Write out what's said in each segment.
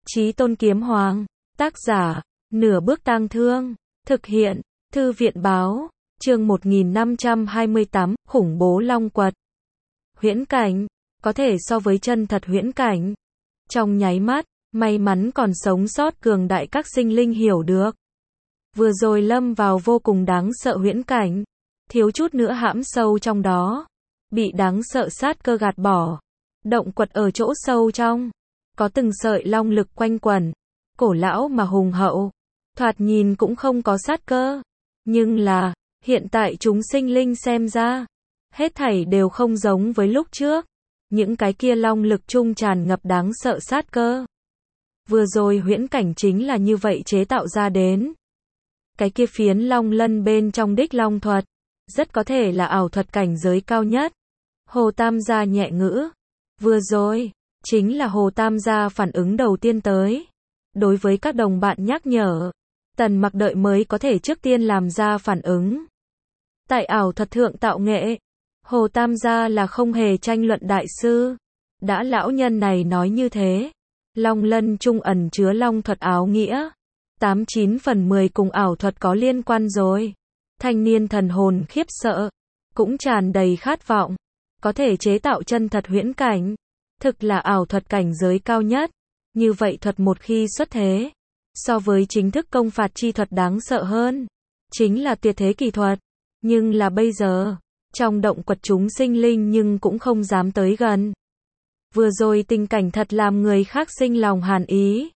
Chí Tôn Kiếm Hoàng, tác giả, Nửa Bước Tang Thương, thực hiện, Thư viện báo, chương 1528, khủng bố long quật. Huyễn cảnh, có thể so với chân thật huyễn cảnh. Trong nháy mắt, may mắn còn sống sót cường đại các sinh linh hiểu được. Vừa rồi lâm vào vô cùng đáng sợ huyễn cảnh, thiếu chút nữa hãm sâu trong đó, bị đáng sợ sát cơ gạt bỏ. Động quật ở chỗ sâu trong, có từng sợi long lực quanh quẩn, cổ lão mà hùng hậu, thoạt nhìn cũng không có sát cơ. Nhưng là, hiện tại chúng sinh linh xem ra, hết thảy đều không giống với lúc trước. Những cái kia long lực trung tràn ngập đáng sợ sát cơ. Vừa rồi huyễn cảnh chính là như vậy chế tạo ra đến. Cái kia phiến long lân bên trong đích long thuật, rất có thể là ảo thuật cảnh giới cao nhất. Hồ Tam gia nhẹ ngữ. Vừa rồi, chính là Hồ Tam gia phản ứng đầu tiên tới. Đối với các đồng bạn nhắc nhở, Tần Mặc đợi mới có thể trước tiên làm ra phản ứng. Tại ảo thuật thượng tạo nghệ, Hồ Tam gia là không hề tranh luận đại sư. Đã lão nhân này nói như thế, long lân trung ẩn chứa long thuật áo nghĩa, 89 phần 10 cùng ảo thuật có liên quan rồi. Thanh niên thần hồn khiếp sợ, cũng tràn đầy khát vọng, có thể chế tạo chân thật huyễn cảnh, thực là ảo thuật cảnh giới cao nhất. Như vậy thuật một khi xuất thế, so với chính thức công phạt chi thuật đáng sợ hơn, chính là tuyệt thế kỳ thuật. Nhưng là bây giờ, trong động quật chúng sinh linh nhưng cũng không dám tới gần. Vừa rồi tình cảnh thật làm người khác sinh lòng hàn ý.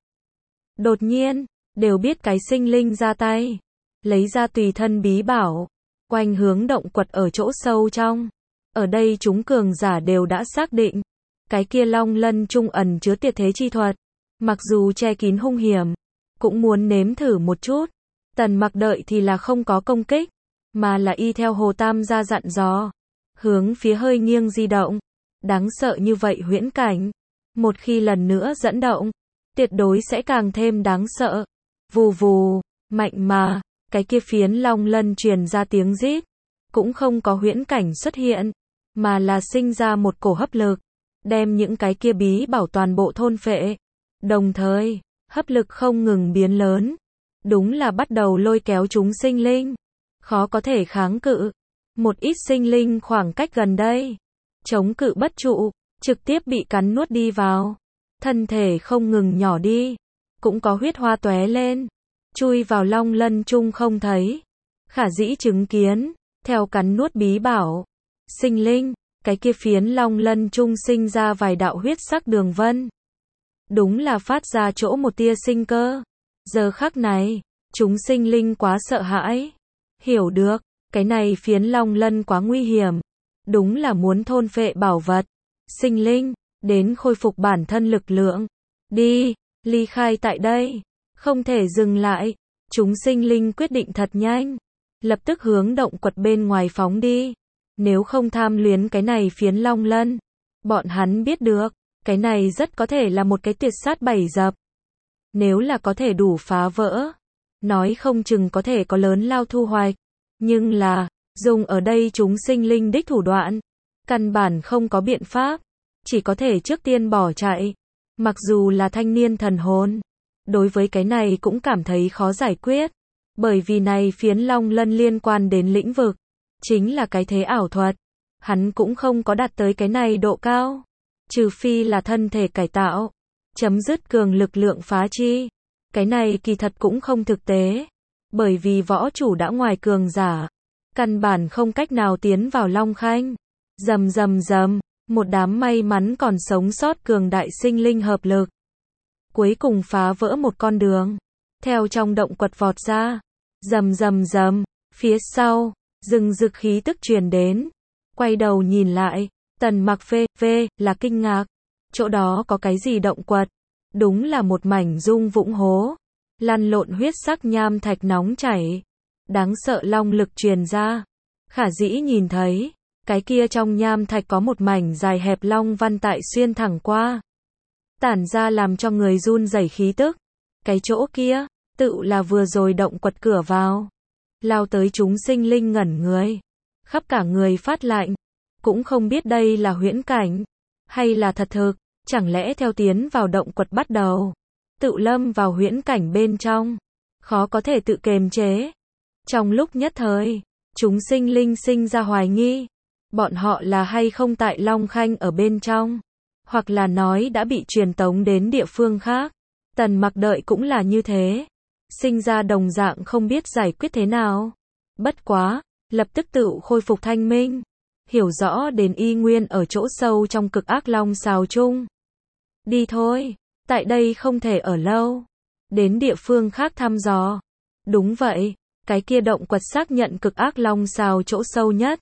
Đột nhiên, đều biết cái sinh linh ra tay, lấy ra tùy thân bí bảo, quanh hướng động quật ở chỗ sâu trong. Ở đây chúng cường giả đều đã xác định, cái kia long lân trung ẩn chứa tuyệt thế chi thuật, mặc dù che kín hung hiểm, cũng muốn nếm thử một chút. Tần Mặc đợi thì là không có công kích, mà là y theo Hồ Tam gia dặn dò, hướng phía hơi nghiêng di động. Đáng sợ như vậy huyễn cảnh, một khi lần nữa dẫn động, tuyệt đối sẽ càng thêm đáng sợ. Vù vù, mạnh mà, cái kia phiến long lân truyền ra tiếng rít, cũng không có huyễn cảnh xuất hiện, mà là sinh ra một cổ hấp lực, đem những cái kia bí bảo toàn bộ thôn phệ. Đồng thời, hấp lực không ngừng biến lớn, đúng là bắt đầu lôi kéo chúng sinh linh, khó có thể kháng cự. Một ít sinh linh khoảng cách gần đây, chống cự bất trụ, trực tiếp bị cắn nuốt đi vào. Thân thể không ngừng nhỏ đi, cũng có huyết hoa tóe lên, chui vào long lân chung không thấy. Khả dĩ chứng kiến, theo cắn nuốt bí bảo, sinh linh, cái kia phiến long lân chung sinh ra vài đạo huyết sắc đường vân. Đúng là phát ra chỗ một tia sinh cơ. Giờ khắc này, chúng sinh linh quá sợ hãi. Hiểu được, cái này phiến long lân quá nguy hiểm. Đúng là muốn thôn phệ bảo vật. Sinh linh, đến khôi phục bản thân lực lượng. Đi, ly khai tại đây. Không thể dừng lại. Chúng sinh linh quyết định thật nhanh. Lập tức hướng động quật bên ngoài phóng đi. Nếu không tham luyến cái này phiến long lân, bọn hắn biết được, cái này rất có thể là một cái tuyệt sát bẫy dập. Nếu là có thể đủ phá vỡ, nói không chừng có thể có lớn lao thu hoạch. Nhưng là, dùng ở đây chúng sinh linh đích thủ đoạn, căn bản không có biện pháp, chỉ có thể trước tiên bỏ chạy. Mặc dù là thanh niên thần hồn, đối với cái này cũng cảm thấy khó giải quyết, bởi vì này phiến long lân liên quan đến lĩnh vực, chính là cái thế ảo thuật. Hắn cũng không có đạt tới cái này độ cao, trừ phi là thân thể cải tạo, chấm dứt cường lực lượng phá chi. Cái này kỳ thật cũng không thực tế, bởi vì võ chủ đã ngoài cường giả, căn bản không cách nào tiến vào long khanh. Rầm rầm rầm, một đám may mắn còn sống sót cường đại sinh linh hợp lực, cuối cùng phá vỡ một con đường, theo trong động quật vọt ra. Rầm rầm rầm, phía sau, rừng rực khí tức truyền đến. Quay đầu nhìn lại, Tần Mặc phê là kinh ngạc. Chỗ đó có cái gì động quật? Đúng là một mảnh dung vũng hố, lăn lộn huyết sắc nham thạch nóng chảy, đáng sợ long lực truyền ra. Khả dĩ nhìn thấy, cái kia trong nham thạch có một mảnh dài hẹp long văn tại xuyên thẳng qua, tản ra làm cho người run rẩy khí tức. Cái chỗ kia, tự là vừa rồi động quật cửa vào. Lao tới chúng sinh linh ngẩn người, khắp cả người phát lạnh, cũng không biết đây là huyễn cảnh, hay là thật thực. Chẳng lẽ theo tiến vào động quật bắt đầu, tự lâm vào huyễn cảnh bên trong, khó có thể tự kiềm chế. Trong lúc nhất thời, chúng sinh linh sinh ra hoài nghi, bọn họ là hay không tại Long Khanh ở bên trong, hoặc là nói đã bị truyền tống đến địa phương khác. Tần Mặc đợi cũng là như thế, sinh ra đồng dạng không biết giải quyết thế nào. Bất quá, lập tức tự khôi phục thanh minh, hiểu rõ đến y nguyên ở chỗ sâu trong cực ác long xào chung. Đi thôi, tại đây không thể ở lâu, đến địa phương khác thăm dò. Đúng vậy, cái kia động quật xác nhận cực ác long xào chỗ sâu nhất.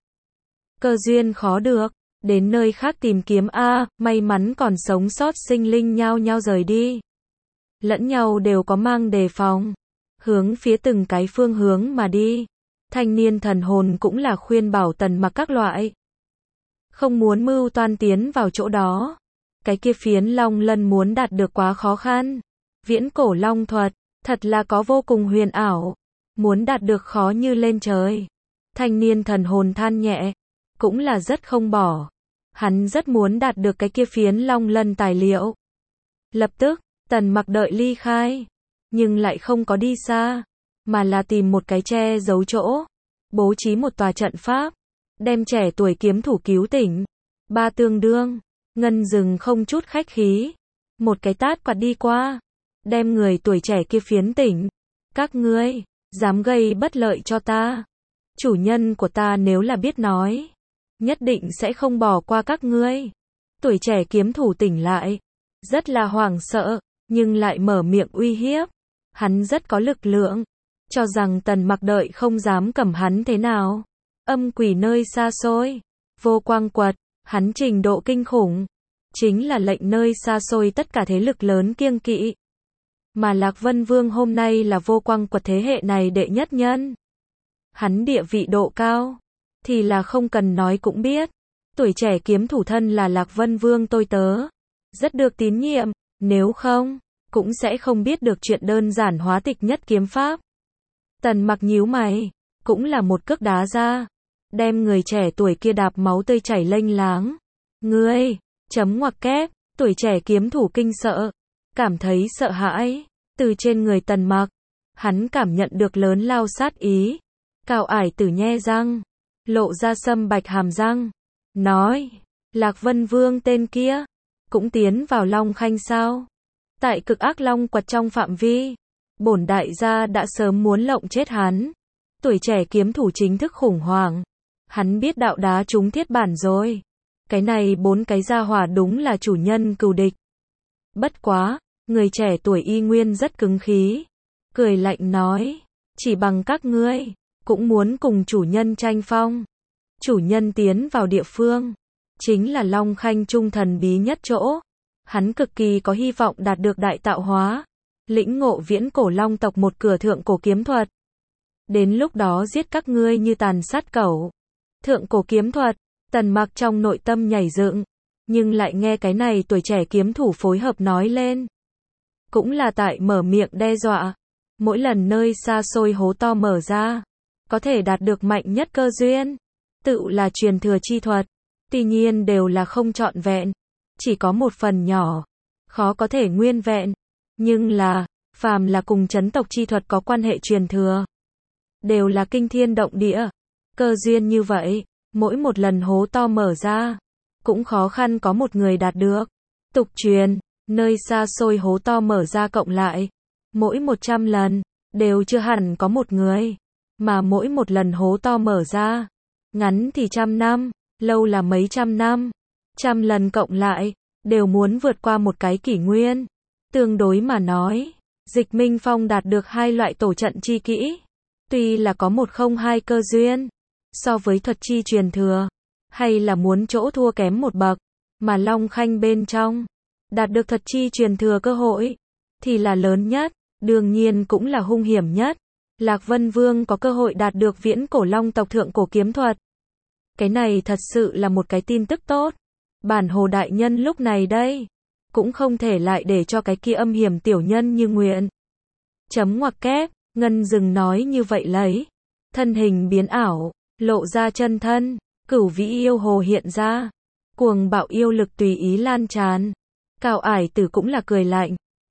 Cơ duyên khó được, đến nơi khác tìm kiếm a, may mắn còn sống sót sinh linh nhao nhao rời đi. Lẫn nhau đều có mang đề phòng, hướng phía từng cái phương hướng mà đi. Thanh niên thần hồn cũng là khuyên bảo Tần Mặc các loại, không muốn mưu toan tiến vào chỗ đó. Cái kia phiến long lân muốn đạt được quá khó khăn. Viễn cổ long thuật, thật là có vô cùng huyền ảo, muốn đạt được khó như lên trời. Thanh niên thần hồn than nhẹ, cũng là rất không bỏ. Hắn rất muốn đạt được cái kia phiến long lân tài liệu. Lập tức, Tần Mặc đợi ly khai, nhưng lại không có đi xa, mà là tìm một cái che giấu chỗ, bố trí một tòa trận pháp, đem trẻ tuổi kiếm thủ cứu tỉnh. Ba tương đương, Ngân Dừng không chút khách khí, một cái tát quạt đi qua, đem người tuổi trẻ kia phiến tỉnh. Các ngươi, dám gây bất lợi cho ta, chủ nhân của ta nếu là biết nói, nhất định sẽ không bỏ qua các ngươi. Tuổi trẻ kiếm thủ tỉnh lại, rất là hoảng sợ, nhưng lại mở miệng uy hiếp. Hắn rất có lực lượng, cho rằng Tần Mặc đợi không dám cầm hắn thế nào. Âm quỷ nơi xa xôi, vô quang quật, hắn trình độ kinh khủng, chính là lệnh nơi xa xôi tất cả thế lực lớn kiêng kỵ. Mà Lạc Vân Vương hôm nay là vô quang quật thế hệ này đệ nhất nhân. Hắn địa vị độ cao, thì là không cần nói cũng biết. Tuổi trẻ kiếm thủ thân là Lạc Vân Vương tôi tớ, rất được tín nhiệm, nếu không, cũng sẽ không biết được chuyện đơn giản hóa tịch nhất kiếm pháp. Tần Mặc nhíu mày, cũng là một cước đá ra, đem người trẻ tuổi kia đạp máu tươi chảy lênh láng. Ngươi, chấm ngoặc kép, tuổi trẻ kiếm thủ kinh sợ, cảm thấy sợ hãi, từ trên người Tần Mặc, hắn cảm nhận được lớn lao sát ý. Cao Ải Tử nhe răng, lộ ra sâm bạch hàm răng, nói, Lạc Vân Vương tên kia, cũng tiến vào Long Khanh sao? Tại cực ác long quật trong phạm vi, bổn đại gia đã sớm muốn lộng chết hắn. Tuổi trẻ kiếm thủ chính thức khủng hoảng, hắn biết đạo đá trúng thiết bản rồi. Cái này bốn cái gia hỏa đúng là chủ nhân cừu địch. Bất quá, người trẻ tuổi y nguyên rất cứng khí, cười lạnh nói, chỉ bằng các ngươi, cũng muốn cùng chủ nhân tranh phong. Chủ nhân tiến vào địa phương, chính là Long Khanh trung thần bí nhất chỗ. Hắn cực kỳ có hy vọng đạt được đại tạo hóa, lĩnh ngộ viễn cổ long tộc một cửa thượng cổ kiếm thuật. Đến lúc đó giết các ngươi như tàn sát cẩu. Thượng cổ kiếm thuật, Tần Mặc trong nội tâm nhảy dựng, nhưng lại nghe cái này tuổi trẻ kiếm thủ phối hợp nói lên. Cũng là tại mở miệng đe dọa, mỗi lần nơi xa xôi hố to mở ra, có thể đạt được mạnh nhất cơ duyên, tự là truyền thừa chi thuật, tuy nhiên đều là không trọn vẹn, chỉ có một phần nhỏ, khó có thể nguyên vẹn, nhưng là, phàm là cùng chấn tộc chi thuật có quan hệ truyền thừa, đều là kinh thiên động địa. Cơ duyên như vậy, mỗi một lần hố to mở ra, cũng khó khăn có một người đạt được. Tục truyền, nơi xa xôi hố to mở ra cộng lại, mỗi 100 lần, đều chưa hẳn có một người, mà mỗi một lần hố to mở ra, ngắn thì 100 năm, lâu là mấy trăm năm, 100 lần cộng lại, đều muốn vượt qua một cái kỷ nguyên. Tương đối mà nói, Dịch Minh Phong đạt được hai loại tổ trận chi kỹ, tuy là có 102 cơ duyên, so với thuật chi truyền thừa, hay là muốn chỗ thua kém một bậc, mà Long Khanh bên trong, đạt được thuật chi truyền thừa cơ hội, thì là lớn nhất, đương nhiên cũng là hung hiểm nhất. Lạc Vân Vương có cơ hội đạt được viễn cổ long tộc thượng cổ kiếm thuật. Cái này thật sự là một cái tin tức tốt. Bản Hồ đại nhân lúc này đây, cũng không thể lại để cho cái kia âm hiểm tiểu nhân như nguyện. Chấm ngoặc kép, Ngân Dừng nói như vậy lấy, thân hình biến ảo, lộ ra chân thân, cửu vĩ yêu hồ hiện ra, cuồng bạo yêu lực tùy ý lan tràn. Cao Ải Tử cũng là cười lạnh,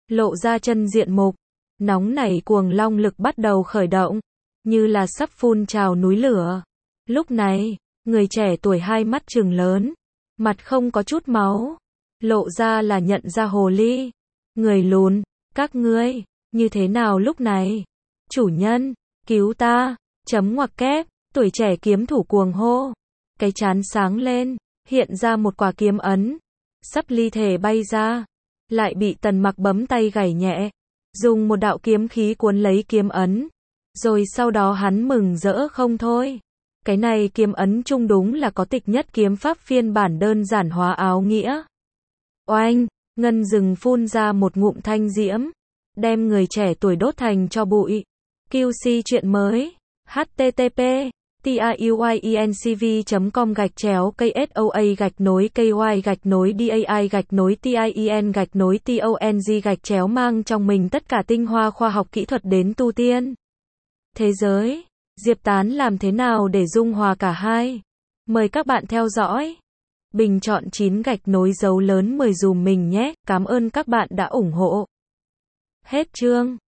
lộ ra chân diện mục. Nóng nảy cuồng long lực bắt đầu khởi động, như là sắp phun trào núi lửa. Lúc này, người trẻ tuổi hai mắt trừng lớn, mặt không có chút máu, lộ ra là nhận ra hồ ly. Người lùn, các ngươi, như thế nào lúc này? Chủ nhân, cứu ta, chấm ngoặc kép, tuổi trẻ kiếm thủ cuồng hô. Cái trán sáng lên, hiện ra một quả kiếm ấn, sắp ly thể bay ra, lại bị Tần Mặc bấm tay gảy nhẹ, dùng một đạo kiếm khí cuốn lấy kiếm ấn, rồi sau đó hắn mừng rỡ không thôi. Cái này kiếm ấn chung đúng là có tịch nhất kiếm pháp phiên bản đơn giản hóa áo nghĩa. Oanh, ngân rừng phun ra một ngụm thanh diễm, đem người trẻ tuổi đốt thành cho bụi. QC chuyện mới, http tiyuyencv.com/KSOA-KOI-DAI-TIEN-TONG mang trong mình tất cả tinh hoa khoa học kỹ thuật đến tu tiên. Thế giới, Diệp Tán làm thế nào để dung hòa cả hai? Mời các bạn theo dõi. Bình chọn 9 gạch nối dấu lớn 10 dùm mình nhé, cảm ơn các bạn đã ủng hộ. Hết chương.